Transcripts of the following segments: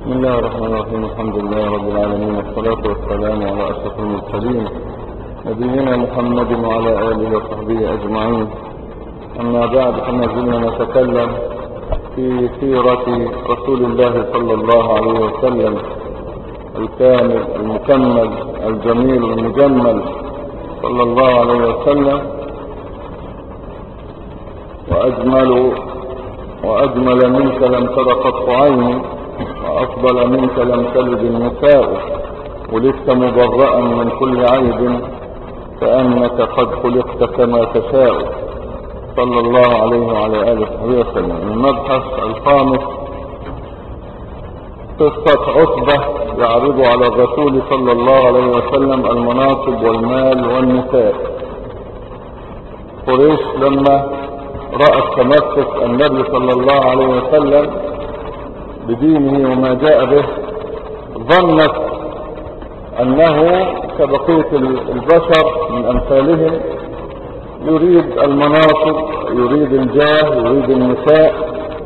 بسم الله الرحمن الرحيم. الحمد لله رب العالمين، والصلاة والسلام على أشرف المرسلين نبينا محمد وعلى آله وصحبه أجمعين. أما بعد، فما زلنا نتكلم في سيرة رسول الله صلى الله عليه وسلم الكامل المكمل الجميل المجمل صلى الله عليه وسلم. وأجمل منك لم تر قط عيني، وأفضل منك لم تلد النساء، ولدت مبرأ من كل عيب، كأنك قد خلقت كما تشاء، صلى الله عليه وعلى آله وصحبه وسلم. المبحث الخامس، قصة عتبة يعرض على الرسول صلى الله عليه وسلم المناصب والمال والنساء. قريش لما رأت تمسك النبي صلى الله عليه وسلم بدينه وما جاء به، ظنت أنه كبقية البشر من أمثالهم يريد المناصب، يريد الجاه، يريد النساء.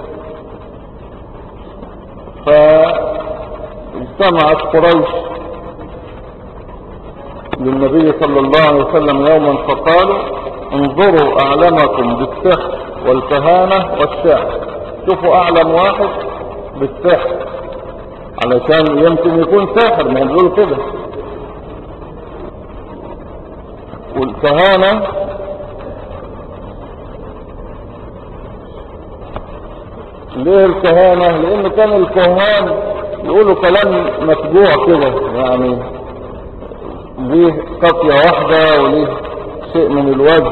فاجتمعت قريش للنبي صلى الله عليه وسلم يوما فقالوا: انظروا أعلمكم بالسحر والكهانة والشعر. شوفوا أعلم واحد بالسحر، علشان يمكن يكون ساحر، ما بيقولوا كده. والكهانة ليه الكهانة؟ لأن كان الكهان يقولوا كلام متبوع كده، يعني ليه قطية واحدة وليه شيء من الوجه،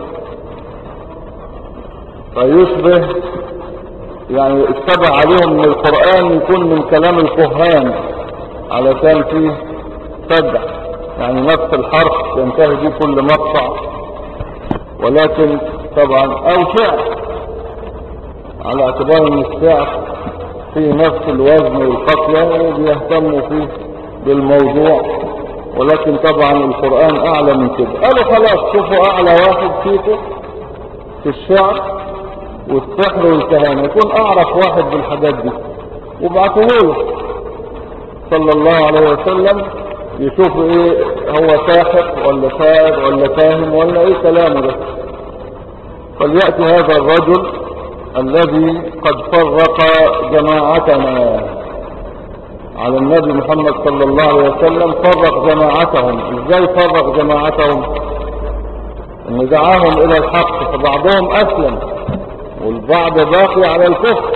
فيشبه يعني اتبع عليهم من القرآن يكون من كلام الكهان، علشان فيه تبع، يعني نفس الحرف ينتهي به كل مقطع، ولكن طبعا او شعر، على اعتبار ان الشعر فيه نفس الوزن والقافية وبيهتموا فيه بالموضوع، ولكن طبعا القرآن اعلى من كده. قالوا خلاص، شوفوا اعلى واحد فيكم في الشعر والسحر والكهانة، يكون اعرف واحد بالحاجات دي، وابعتوه له صلى الله عليه وسلم يشوفوا ايه، هو ساحر ولا شاعر ولا فاهم ولا ايه كلامه ده. فليأتي هذا الرجل الذي قد فرق جماعتنا على النبي محمد صلى الله عليه وسلم، فرق جماعتهم. ازاي فرق جماعتهم؟ ان دعاهم الى الحق، فبعضهم اسلم والبعض باقي على الكفر،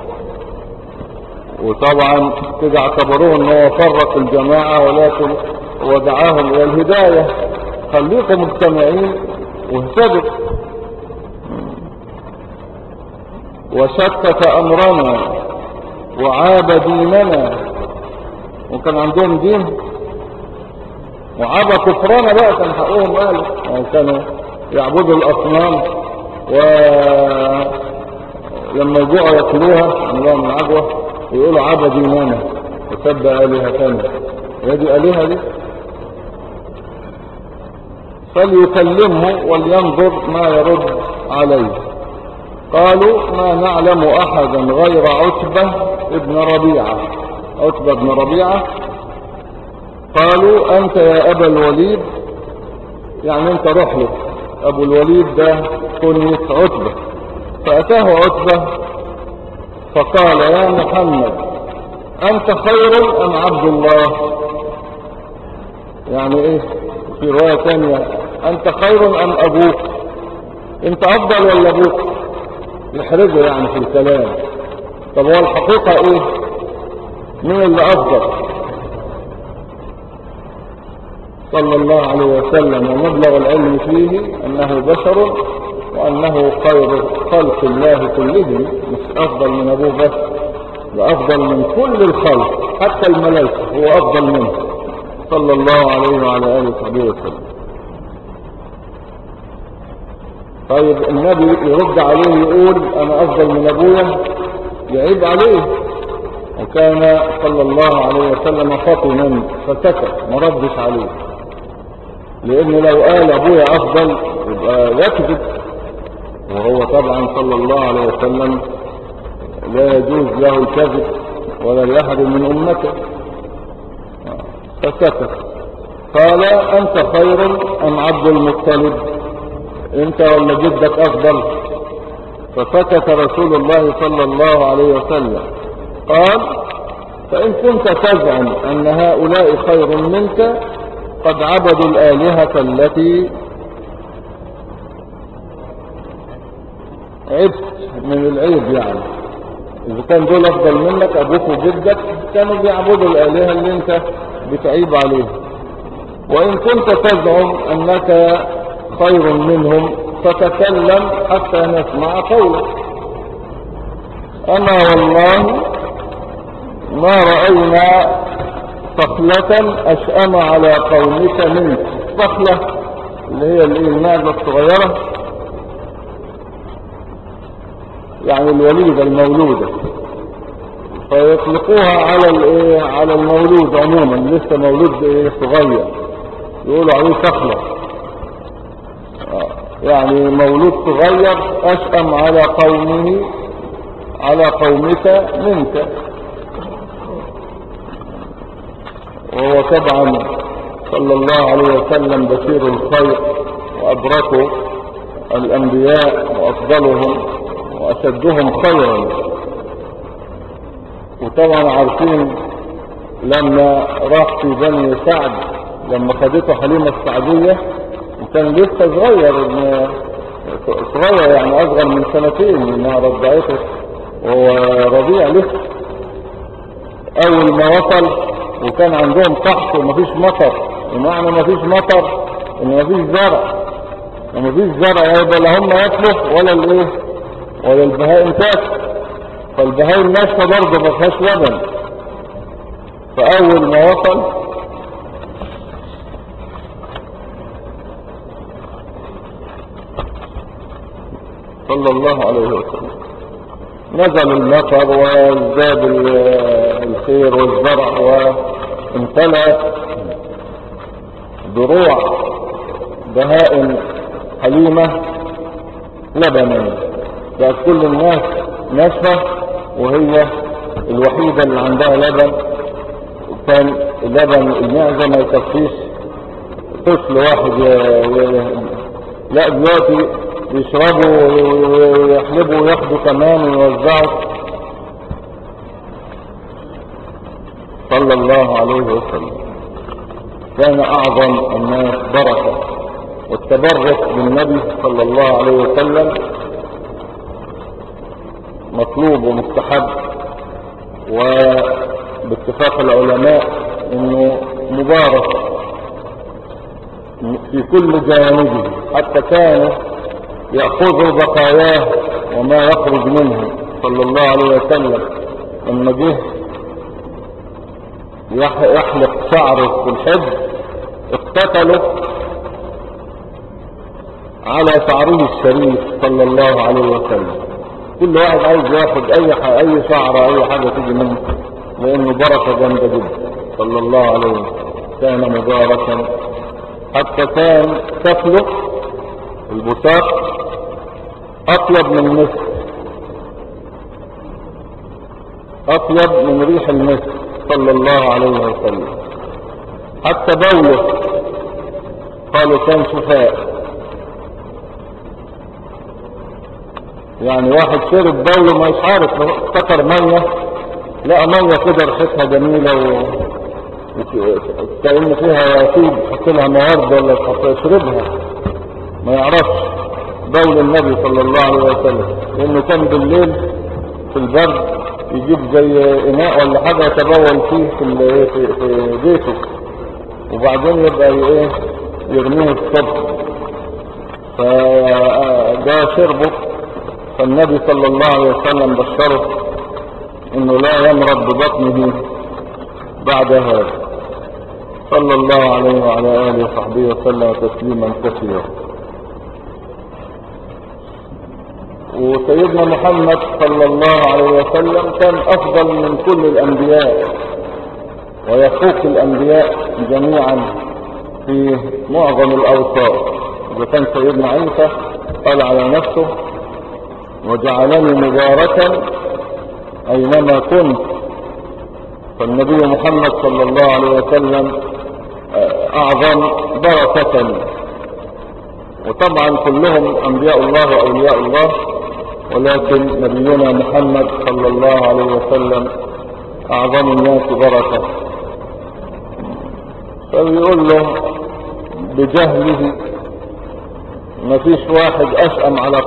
وطبعا كده اعتبروه ان هو فرق الجماعة، ولكن هو دعاهم الى الهداية. خليكم مجتمعين واهتدوا. وشتت امرنا وعاب ديننا، وكان عندهم دين وعاب كفرنا بقى، كان حقهم قالوا، كانوا يعبدوا الاصنام، ولما يجوعوا ياكلوها عندهم من عجوة ويقولوا عاب ديننا وسب آلهتنا. هي دي آلهة دي؟ فليكلمه ولينظر ما يرد عليه. قالوا: ما نعلم احدا غير عتبة ابن ربيعة. عتبة ابن ربيعة. قالوا: انت يا ابا الوليد، يعني انت روح له. ابو الوليد ده كنية عتبة. فاتاه عتبة فقال: يا محمد، انت خير ام عبد الله؟ يعني ايه؟ في رواية ثانية: انت خير ام ابوك؟ انت افضل ولا ابوك؟ يحرجه يعني في الكلام. طب هو الحقيقة ايه؟ مين اللي افضل؟ صلى الله عليه وسلم، ومبلغ العلم فيه انه بشر، وانه خير خلق الله كلهم، مش افضل من ابوه بس، ده افضل من كل الخلق، حتى الملائكة هو افضل منه صلى الله عليه وعلى آله وصحبه وسلم. طيب النبي يرد عليه يقول انا افضل من ابويا؟ يعيب عليه. وكان صلى الله عليه وسلم فطنا فسكت، ما ردش عليه، لان لو قال ابويا افضل يبقى يكذب، وهو طبعا صلى الله عليه وسلم لا يجوز له الكذب ولا لأحد من أمته. فسكت. قال أنت خير أم عبد المطلب؟ أنت ولا جدك أفضل؟ فسكت رسول الله صلى الله عليه وسلم. قال فإن كنت تزعم أن هؤلاء خير منك قد عبدوا الآلهة التي عبت من العيب، يعني إذا كان دول أفضل منك أبوك وجدك كانوا بيعبدوا الآلهة اللي أنت بتعيب عليها. وإن كنت تزعم أنك خير منهم فتكلم حتى نسمع قولك. أما والله ما رأينا صخلة أشأم على قومك منك. الصخلة اللي هي المعزة الصغيرة، يعني الوليدة المولودة، فيطلقوها على المولود عموما، لسه مولود صغير يقولوا عليه صخلة. يعني مولود صغير أشأم على قومك منك. وهو طبعا صلى الله عليه وسلم بشير الخير وأبركه الأنبياء وأفضلهم وأشدهم خيرا. وطبعا عارفين لما راح في بني سعد لما خدته حليمة السعدية وكان لسه صغير يعني أصغر من 2 سنين إنها رضعته وهو رضيع لسه. أول ما وصل وكان عندهم قحط ومفيش مطر، ومعنى مفيش مطر إن مفيش زرع، ومفيش زرع يبقى لا هم ياكلوا ولا البهائم تاكل، فالبهائم ناشفة برضه ما فيهاش لبن. فأول ما وصل صلى الله عليه وسلم نزل المطر وازداد الخير والزرع وامتلأت ضروع بهائم حليمة لبنا، بقت كل الناس ناشفة وهي الوحيدة اللي عندها لبن. كان لبن المعزة ما يكفيش طفل واحد لا دلوقتي بيشربوا ويحلبوا وياخدوا كمان ويوزعوا. صلى الله عليه وسلم كان أعظم الناس بركة، والتبرك بالنبي صلى الله عليه وسلم مطلوب ومستحب، وباتفاق العلماء انه مبارك في كل جوانبه، حتى كانوا يأخذوا بقاياه وما يخرج منه صلى الله عليه وسلم. لما جه يحلق شعره في الحج اقتتلوا على شعره الشريف صلى الله عليه وسلم. كل واحد عايز ياخد اي شعر اي حاجة تيجي منه، لانه بركة جامدة جدا صلى الله عليه وسلم. كان مباركا حتى كان كفله البساط اطيب من المسك، اطيب من ريح المسك صلى الله عليه وسلم. حتى بوله قالوا كان شفاء، يعني واحد شرب بوله ما يشعرف افتكر مية، لقى مية كده ريحتها جميلة وكأن فيها طيب تحط لها مواد ولا يشربها ما يعرفش. بول النبي صلى الله عليه وسلم لانه كان بالليل في البرد يجيب زي اناء ولا حاجة يتبول فيه في بيته، وبعدين يبقى يرميه الصبح. فجاء شربه، فالنبي صلى الله عليه وسلم بشره انه لا يمرض ببطنه بعد هذا صلى الله عليه وعلى آله وصحبه وسلم تسليما كثيرا. وسيدنا محمد صلى الله عليه وسلم كان أفضل من كل الأنبياء ويفوق الأنبياء جميعا في معظم الأوصاف. إذا كان سيدنا عيسى قال على نفسه وجعلني مباركا أينما كنت فالنبي محمد صلى الله عليه وسلم أعظم بركة، وطبعا كلهم أنبياء الله وأولياء الله، ولكن نبينا محمد صلى الله عليه وسلم أعظم الناس بركة. فبيقول له بجهله ما فيش واحد أشأم على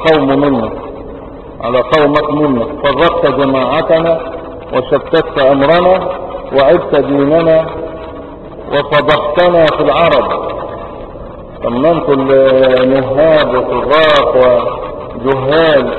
قومك منك، فرقت جماعتنا وشتت أمرنا وعدت ديننا وفضحتنا في العرب. طمنت النهاب وفراق وجهال،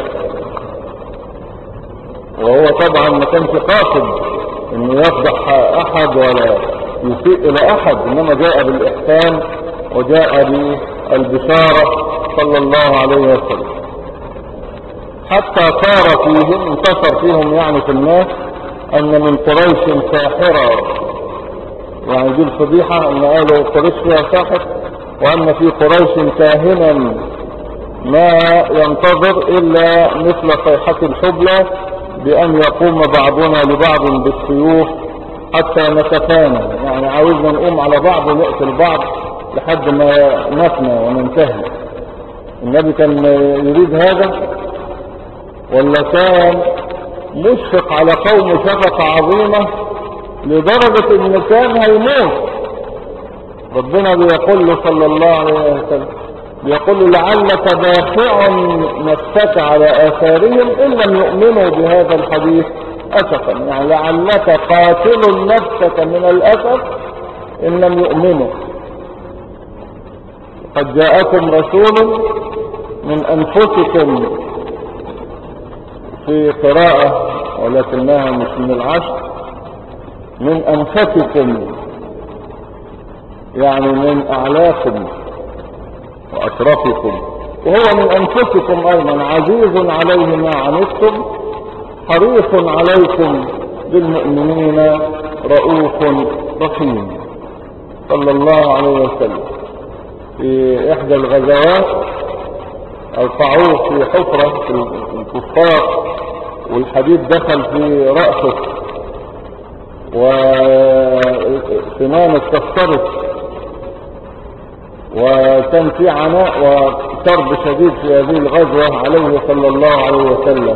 وهو طبعا ما كانش قاصد انه يفضح احد ولا يسيء الى احد، انما جاء بالاحسان وجاء بالبشارة صلى الله عليه وسلم. حتى صار فيهم، انتشر فيهم يعني في الناس، ان من قريش ساحرة. يعني دي الفضيحة ان قالوا قريش فيها ساحر، وان في قريش كاهنا ما ينتظر الا مثل صيحة الحبلى بان يقوم بعضنا لبعض بالسيوف حتى نتفانى، يعني عاوزنا نقوم على بعض ونقتل بعض لحد ما نفنى وننتهي. النبي كان يريد هذا ولا كان مشفق على قوم شفقة عظيمة لدرجة ان كان هيموت؟ ربنا بيقول له صلى الله عليه وسلم، بيقول له لعلك باخع نفسك على آثارهم إن لم يؤمنوا بهذا الحديث أسفا، يعني لعلك قاتل نفسك من الأسف إن لم يؤمنوا. قد جاءكم رسول من أنفسكم، في قراءة ولكنها مش من العشر، من أنفسكم يعني من أعلاكم وأشرفكم، وهو من أنفسكم أيضا، عزيز عليه ما عنتم حريص عليكم بالمؤمنين رؤوف رحيم، صلى الله عليه وسلم. في إحدى الغزوات أوقعوه في حفرة في الكفار، والحديد دخل في رأسه وسنانه اتكسرت، وكان في عناء وكرب شديد في هذه الغزوة عليه صلى الله عليه وسلم.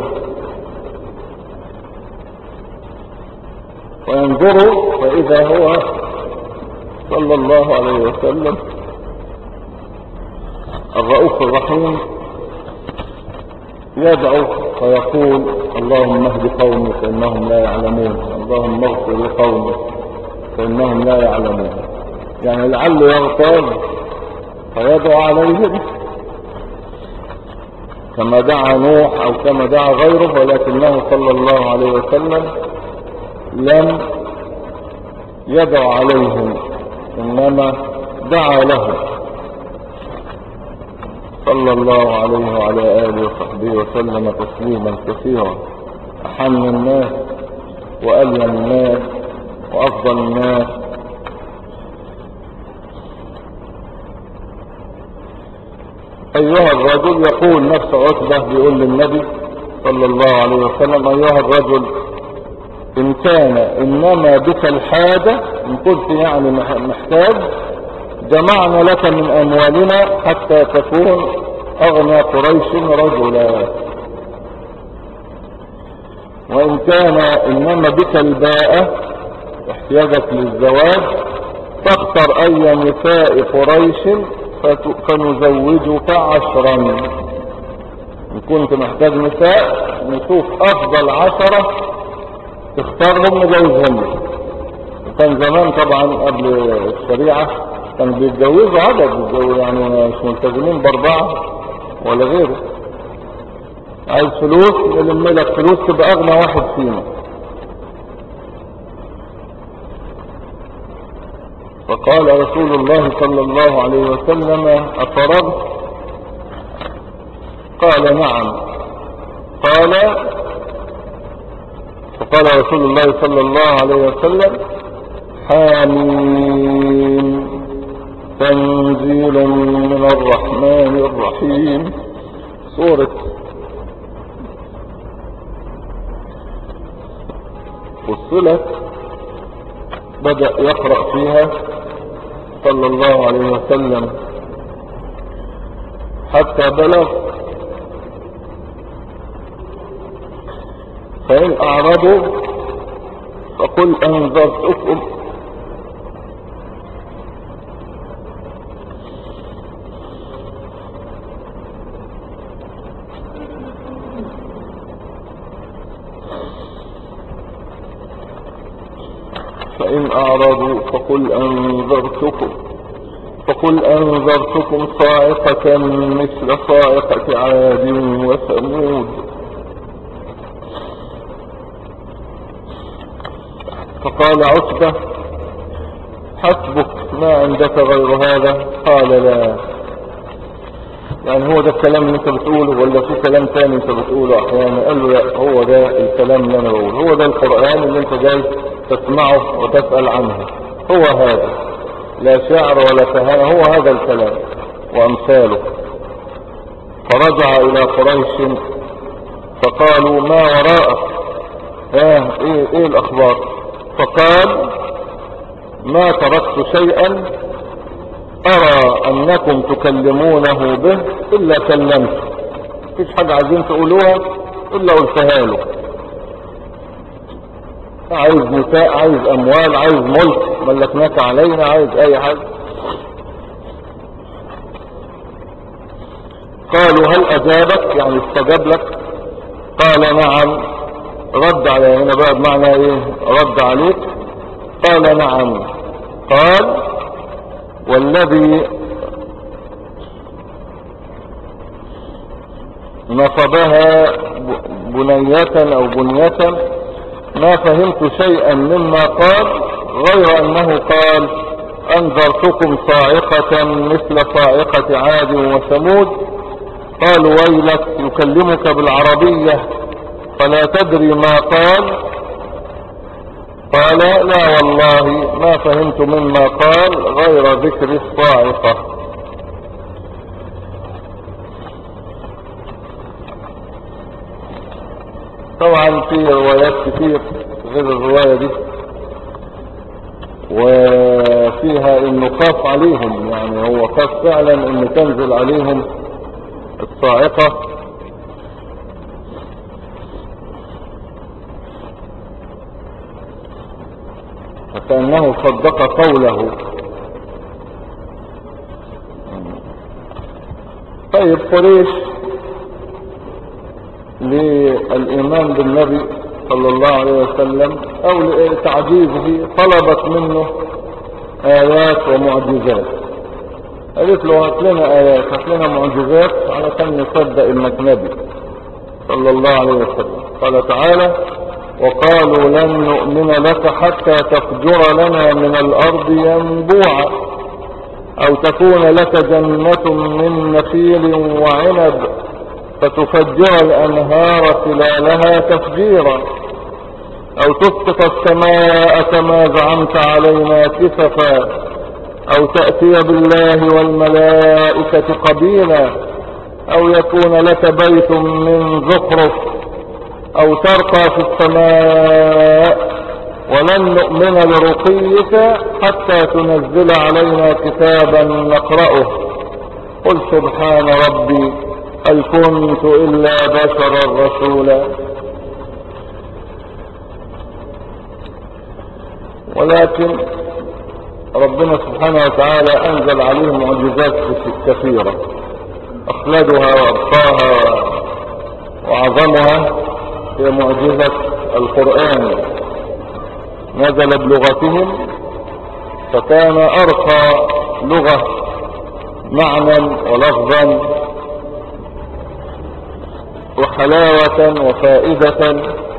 وينظروا فإذا هو صلى الله عليه وسلم الرؤوف الرحيم يدعو فيقول اللهم اهد قومي فإنهم لا يعلمون، اللهم اغفر لقومي فإنهم لا يعلمون، يعني لعله يغتاب فيدعو عليهم كما دعا نوح أو كما دعا غيره، ولكنه صلى الله عليه وسلم لم يدعو عليهم، إنما دعا لهم صلى الله عليه وعلى آله وصحبه وسلم تسليما كثيرا. أحن الناس وألين الناس وأفضل الناس. أيها الرجل، يقول نفس عتبة بيقول للنبي صلى الله عليه وسلم أيها الرجل إن كان إنما بك الحاجة، إن كنت يعني محتاج جمعنا لك من أموالنا حتى تكون أغنى قريش رجلا، وإن كان إنما بك الباءة احتياجك للزواج فاختر أي نساء قريش فنزوجك 10. إن كنت محتاج نساء نشوف أفضل 10 تختارهم نجوزهم. كان زمان طبعا قبل الشريعة كانوا بيتجوزوا عدد، يعني مش ملتزمين ب4 ولا غيره. عايز فلوس يلم لك فلوس تبقى أغنى واحد فينا. فقال رسول الله صلى الله عليه وسلم أفرغت؟ قال نعم. فقال رسول الله صلى الله عليه وسلم حامين تنزيل من الرحمن الرحيم، سورة فصلت بدأ يقرأ فيها صلى الله عليه وسلم حتى بلغ: فإن أعرضوا فقل أنذرتكم فقل أنذرتكم صاعقة مثل صاعقة عاد وثمود. فقال عتبة: حسبك، ما عندك غير هذا؟ قال: لا. يعني هو ده الكلام اللي انت بتقوله ولا في كلام تاني انت بتقوله احيانا؟ قال له: لا، هو ده الكلام اللي انا بقوله، هو ده القرآن اللي انت جاي تسمعه وتسأل عنه، هو هذا، لا شعر ولا كهانة، هو هذا الكلام وامثاله. فرجع الى قريش فقالوا: ما وراءك؟ ايه الاخبار؟ فقال: ما تركت شيئا أرى أنكم تكلمونه به إلا كلمته، مفيش حاجة عايزين تقولوها إلا قلتها له. عايز نساء، عايز أموال، عايز ملك ملكناك علينا، عايز أي حاجة. قالوا: هل أجابك؟ يعني استجاب لك؟ قال: نعم. رد عليه هنا بقى بمعنى إيه؟ رد عليك. قال: نعم. قال: والذي نصبها بنية أو بنية ما فهمت شيئا مما قال غير أنه قال: أنذرتكم صاعقة مثل صاعقة عاد وثمود. قالوا: ويلك، يكلمك بالعربية فلا تدري ما قال؟ قال: لا والله ما فهمت مما قال غير ذكر الصاعقة. طبعا في روايات كتير غير الرواية دي، وفيها انه خاف عليهم، يعني هو خاف فعلا انه تنزل عليهم الصاعقة، فكأنه صدق قوله. طيب قريش للإيمان بالنبي صلى الله عليه وسلم أو لتعجيزه طلبت منه آيات ومعجزات. قالت له: هات لنا آيات، هات لنا معجزات علشان نصدق إنك نبي صلى الله عليه وسلم. قال تعالى: وقالوا لن نؤمن لك حتى تفجر لنا من الأرض ينبوعا أو تكون لك جنة من نخيل وعنب فتفجر الأنهار خلالها تفجيرا أو تسقط السماء كما زعمت علينا كسفا أو تأتي بالله والملائكة قبيلا أو يكون لك بيت من زخرف أو ترقى في السماء ولن نؤمن لرقيك حتى تنزل علينا كتابا نقرأه. قل سبحان ربي هل كنت إلا بشرا رسولا. ولكن ربنا سبحانه وتعالى أنزل عليهم معجزات كثيرة، أخلدها وأبقاها وأعظمها هي معجزة القرآن. نزل بلغتهم فكان أرقى لغة معنى ولفظا وحلاوة وفائدة،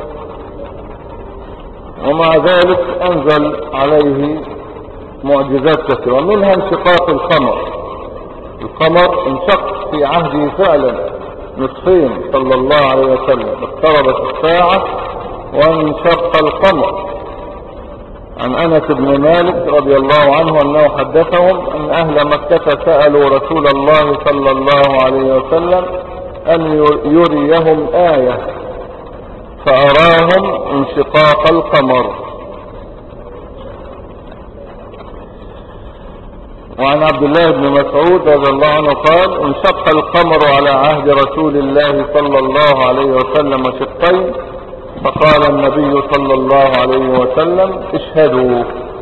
ومع ذلك أنزل عليه معجزات كثيرة، منها انشقاق القمر. القمر انشق في عهده فعلا نصفين صلى الله عليه وسلم، اقتربت الساعة وانشق القمر. عن أنس بن مالك رضي الله عنه أنه حدثهم أن أهل مكة سألوا رسول الله صلى الله عليه وسلم أن يريهم آية فأراهم انشقاق القمر. وعن عبد الله بن مسعود رضي الله عنه قال انشق القمر على عهد رسول الله صلى الله عليه وسلم شقين فقال النبي صلى الله عليه وسلم اشهدوا.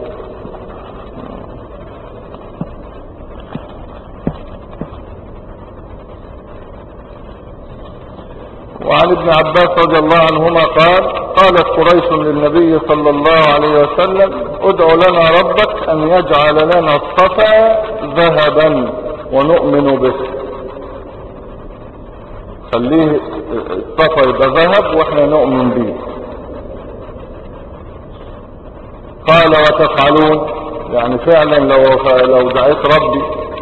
وعن ابن عباس رضي الله عنهما قال قالت قريش للنبي صلى الله عليه وسلم ادع لنا ربك ان يجعل لنا الصفا ذهبا ونؤمن به. خليه الصفا يبقى ذهب واحنا نؤمن به. قال وتفعلون؟ يعني فعلا لو دعيت ربي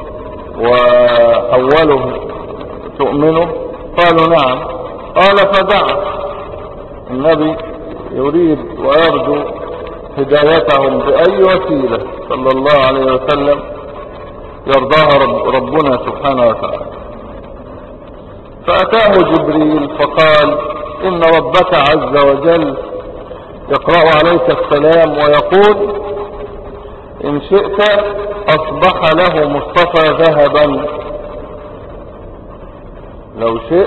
وحوله تؤمنه؟ قالوا نعم. قال فدعا. النبي يريد ويرجو هدايتهم بأي وسيلة صلى الله عليه وسلم يرضاها ربنا سبحانه وتعالى. فأتاه جبريل فقال إن ربك عز وجل يقرأ عليك السلام ويقول إن شئت أصبح له مصطفى ذهبا. لو شئت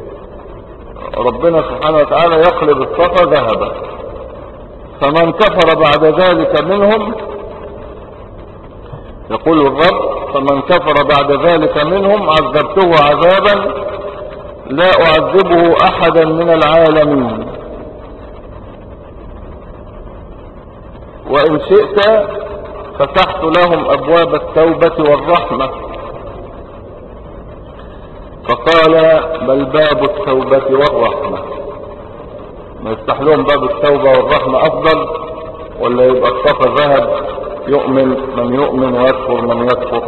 ربنا سبحانه وتعالى يقلب الصفا ذهبا. فمن كفر بعد ذلك منهم، يقول الرب فمن كفر بعد ذلك منهم عذبته عذابا لا أعذبه أحدا من العالمين. وإن شئت فتحت لهم أبواب التوبة والرحمة. فقال بل باب التوبة والرحمة. ما يفتح لهم باب التوبة والرحمة أفضل ولا يبقى الصفا ذهب يؤمن من يؤمن ويكفر من يكفر؟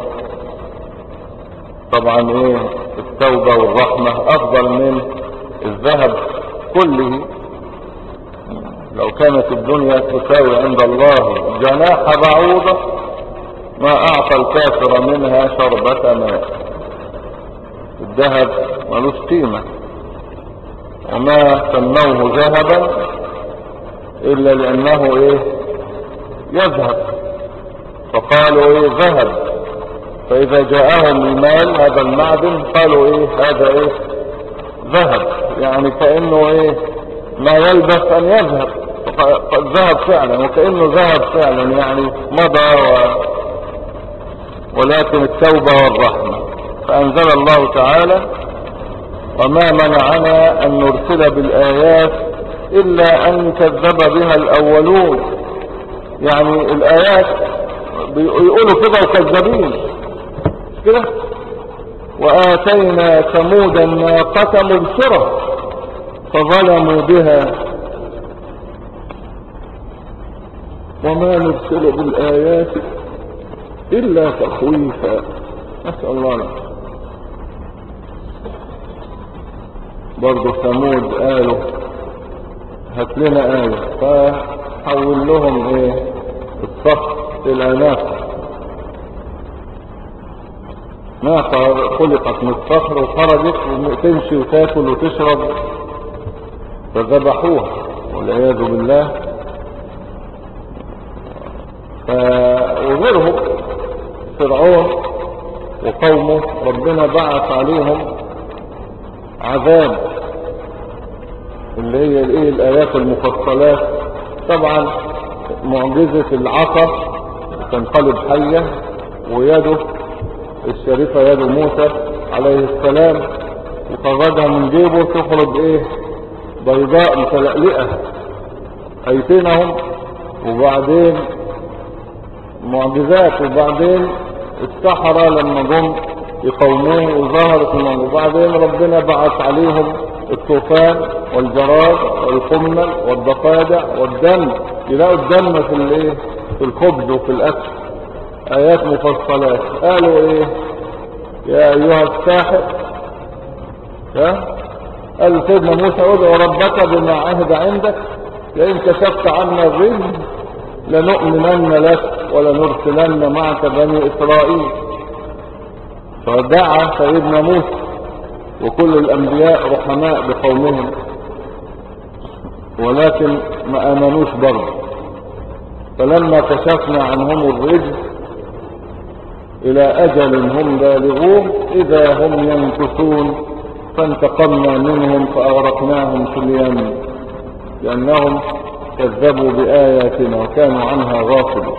طبعا التوبة والرحمة أفضل من الذهب كله. لو كانت الدنيا تساوي عند الله جناح بعوضة ما أعطى الكافر منها شربة ماء. الذهب ملوش قيمة وما سموه ذهبا إلا لأنه يذهب، فقالوا ذهب. فإذا جاءهم المال هذا المعدن قالوا هذا ذهب، يعني كأنه ما يلبس أن يذهب. قد ذهب فعلا وكأنه ذهب فعلا، يعني مضى ولكن التوبة والرحمة. فأنزل الله تعالى وما منعنا أن نرسل بالآيات إلا أن كذب بها الأولون. يعني الآيات يقولوا كده وكذبين كده. وآتينا ثمود الناقة مبصرة فظلموا بها وما نرسل بالآيات إلا تخويفا. نسأل الله لك. برضو ثمود قالوا هات لنا آية، فحول لهم الصخر إلى ناقة. ناقة خلقت من الصخر وخرجت وتمشي وتاكل وتشرب، فذبحوها والعياذ بالله. وغيرهم فرعون وقومه ربنا بعث عليهم عذاب اللي هي الآيات المفصلات. طبعا معجزة العصا تنقلب حية، ويده الشريفة يد موسى عليه السلام وخرجها من جيبه تخرج بيضاء متلألئة أيتينهم. وبعدين معجزات، وبعدين السحرة لما جم يقوموه وظهرت المعجزة. وبعدين ربنا بعث عليهم الطوفان والجراد والقمل والضفادع والدم. يلاقوا الدم في الخبز وفي الأكل. آيات مفصلات. قالوا يا أيها الساحر، قال سيدنا موسى ادعو ربك بما عهد عندك لئن كشفت عنا الرجل لنؤمنن لك ولنرسلن معك بني إسرائيل. فدعا سيدنا موسى وكل الأنبياء رحماء بقومهم، ولكن ما آمنوش برضه. فلما كشفنا عنهم الرجل إلى أجل هم بالغوه إذا هم ينكثون، فانتقمنا منهم فأغرقناهم في اليم لأنهم كذبوا بآياتنا وكانوا عنها غافلين.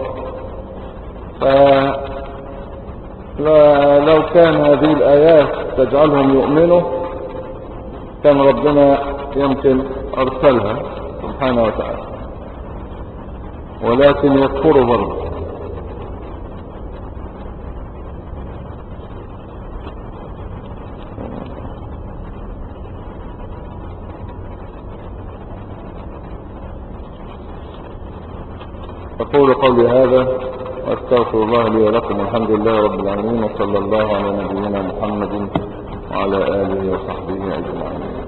فلو كان هذه الآيات تجعلهم يؤمنوا كان ربنا يمكن أرسلها سبحانه وتعالى، ولكن يكفروا برضه. أقول قولي هذا وأستغفر الله لي ولكم، والحمد لله رب العالمين، وصلى الله على نبينا محمد وعلى آله وصحبه أجمعين.